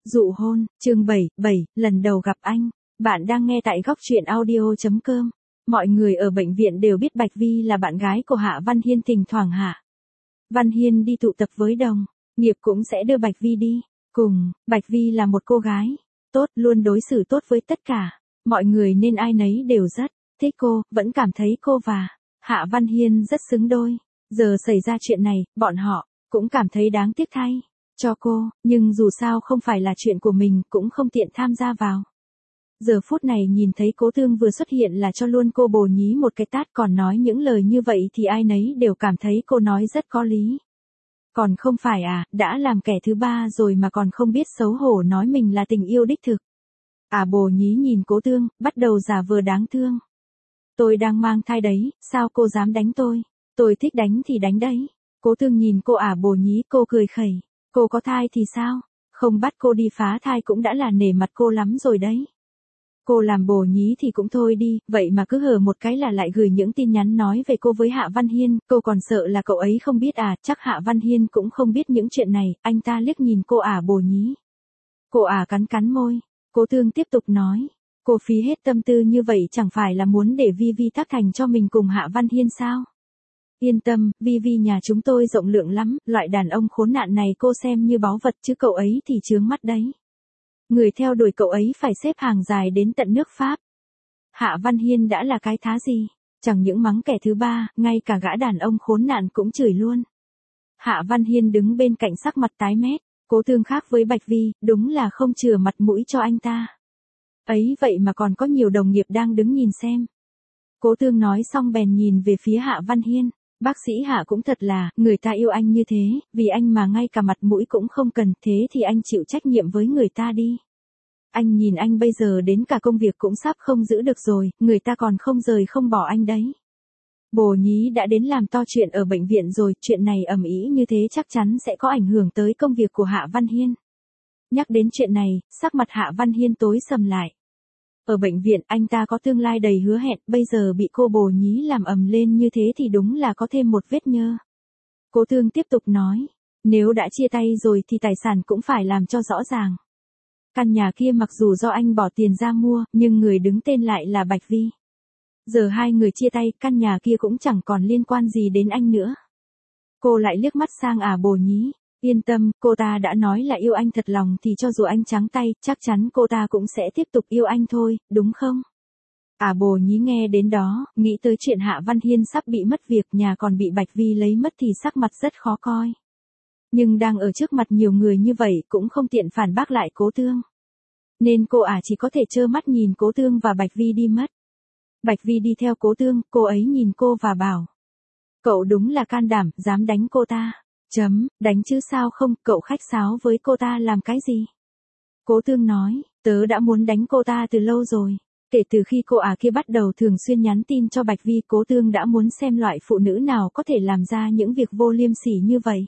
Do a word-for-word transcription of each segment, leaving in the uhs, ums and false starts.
Dụ hôn, chương bảy, bảy, lần đầu gặp anh. Bạn đang nghe tại góc truyện audio chấm com. Mọi người ở bệnh viện đều biết Bạch Vi là bạn gái của Hạ Văn Hiên, thỉnh thoảng Hạ Văn Hiên đi tụ tập với đồng nghiệp cũng sẽ đưa Bạch Vi đi. Cùng, Bạch Vi là một cô gái tốt, luôn đối xử tốt với tất cả mọi người nên ai nấy đều rất thích cô, vẫn cảm thấy cô và Hạ Văn Hiên rất xứng đôi. Giờ xảy ra chuyện này, bọn họ cũng cảm thấy đáng tiếc thay cho cô, nhưng dù sao không phải là chuyện của mình, cũng không tiện tham gia vào. Giờ phút này nhìn thấy Cố Tương vừa xuất hiện là cho luôn cô bồ nhí một cái tát, còn nói những lời như vậy thì ai nấy đều cảm thấy cô nói rất có lý. Còn không phải à, đã làm kẻ thứ ba rồi mà còn không biết xấu hổ nói mình là tình yêu đích thực. À, bồ nhí nhìn Cố Tương, bắt đầu giả vờ đáng thương. Tôi đang mang thai đấy, sao cô dám đánh tôi? Tôi thích đánh thì đánh đấy. Cố Tương nhìn cô ả à bồ nhí, cô cười khẩy. Cô có thai thì sao? Không bắt cô đi phá thai cũng đã là nể mặt cô lắm rồi đấy. Cô làm bồ nhí thì cũng thôi đi, vậy mà cứ hở một cái là lại gửi những tin nhắn nói về cô với Hạ Văn Hiên, cô còn sợ là cậu ấy không biết à, chắc Hạ Văn Hiên cũng không biết những chuyện này, anh ta liếc nhìn cô ả à bồ nhí. Cô ả à cắn cắn môi, Cố Tương tiếp tục nói, cô phí hết tâm tư như vậy chẳng phải là muốn để Vi Vi tác thành cho mình cùng Hạ Văn Hiên sao? Yên tâm, Vi Vi nhà chúng tôi rộng lượng lắm, loại đàn ông khốn nạn này cô xem như báu vật chứ cậu ấy thì chướng mắt đấy. Người theo đuổi cậu ấy phải xếp hàng dài đến tận nước Pháp. Hạ Văn Hiên đã là cái thá gì? Chẳng những mắng kẻ thứ ba, ngay cả gã đàn ông khốn nạn cũng chửi luôn. Hạ Văn Hiên đứng bên cạnh sắc mặt tái mét, Cố Tương khác với Bạch Vi, đúng là không chừa mặt mũi cho anh ta. Ấy vậy mà còn có nhiều đồng nghiệp đang đứng nhìn xem. Cố Tương nói xong bèn nhìn về phía Hạ Văn Hiên. Bác sĩ Hạ cũng thật là, người ta yêu anh như thế, vì anh mà ngay cả mặt mũi cũng không cần, thế thì anh chịu trách nhiệm với người ta đi. Anh nhìn anh bây giờ đến cả công việc cũng sắp không giữ được rồi, người ta còn không rời không bỏ anh đấy. Bồ nhí đã đến làm to chuyện ở bệnh viện rồi, chuyện này ầm ĩ như thế chắc chắn sẽ có ảnh hưởng tới công việc của Hạ Văn Hiên. Nhắc đến chuyện này, sắc mặt Hạ Văn Hiên tối sầm lại. Ở bệnh viện anh ta có tương lai đầy hứa hẹn, bây giờ bị cô bồ nhí làm ầm lên như thế thì đúng là có thêm một vết nhơ. Cố Tương tiếp tục nói, nếu đã chia tay rồi thì tài sản cũng phải làm cho rõ ràng. Căn nhà kia mặc dù do anh bỏ tiền ra mua, nhưng người đứng tên lại là Bạch Vi. Giờ hai người chia tay, căn nhà kia cũng chẳng còn liên quan gì đến anh nữa. Cô lại liếc mắt sang ả à bồ nhí. Yên tâm, cô ta đã nói là yêu anh thật lòng thì cho dù anh trắng tay, chắc chắn cô ta cũng sẽ tiếp tục yêu anh thôi, đúng không? À bồ nhí nghe đến đó, nghĩ tới chuyện Hạ Văn Hiên sắp bị mất việc, nhà còn bị Bạch Vi lấy mất thì sắc mặt rất khó coi. Nhưng đang ở trước mặt nhiều người như vậy cũng không tiện phản bác lại Cố Tương. Nên cô ả à chỉ có thể trơ mắt nhìn Cố Tương và Bạch Vi đi mất. Bạch Vi đi theo Cố Tương, cô ấy nhìn cô và bảo. Cậu đúng là can đảm, dám đánh cô ta. Chấm, đánh chứ sao không, cậu khách sáo với cô ta làm cái gì? Cố Tương nói, tớ đã muốn đánh cô ta từ lâu rồi. Kể từ khi cô ả à kia bắt đầu thường xuyên nhắn tin cho Bạch Vi, Cố Tương đã muốn xem loại phụ nữ nào có thể làm ra những việc vô liêm sỉ như vậy.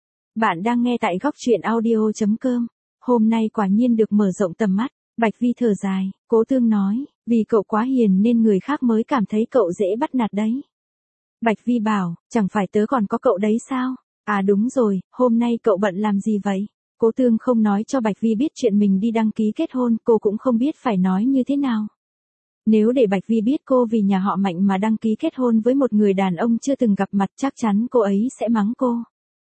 Bạn đang nghe tại góc truyện audio chấm com. Hôm nay quả nhiên được mở rộng tầm mắt. Bạch Vi thở dài, Cố Tương nói, vì cậu quá hiền nên người khác mới cảm thấy cậu dễ bắt nạt đấy. Bạch Vi bảo, chẳng phải tớ còn có cậu đấy sao? À đúng rồi, hôm nay cậu bận làm gì vậy? Cố Tương không nói cho Bạch Vi biết chuyện mình đi đăng ký kết hôn, cô cũng không biết phải nói như thế nào. Nếu để Bạch Vi biết cô vì nhà họ Mạnh mà đăng ký kết hôn với một người đàn ông chưa từng gặp mặt, chắc chắn cô ấy sẽ mắng cô.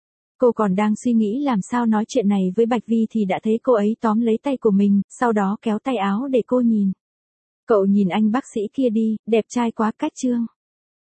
Cô còn đang suy nghĩ làm sao nói chuyện này với Bạch Vi thì đã thấy cô ấy tóm lấy tay của mình, sau đó kéo tay áo để cô nhìn. Cậu nhìn anh bác sĩ kia đi, đẹp trai quá cách trương.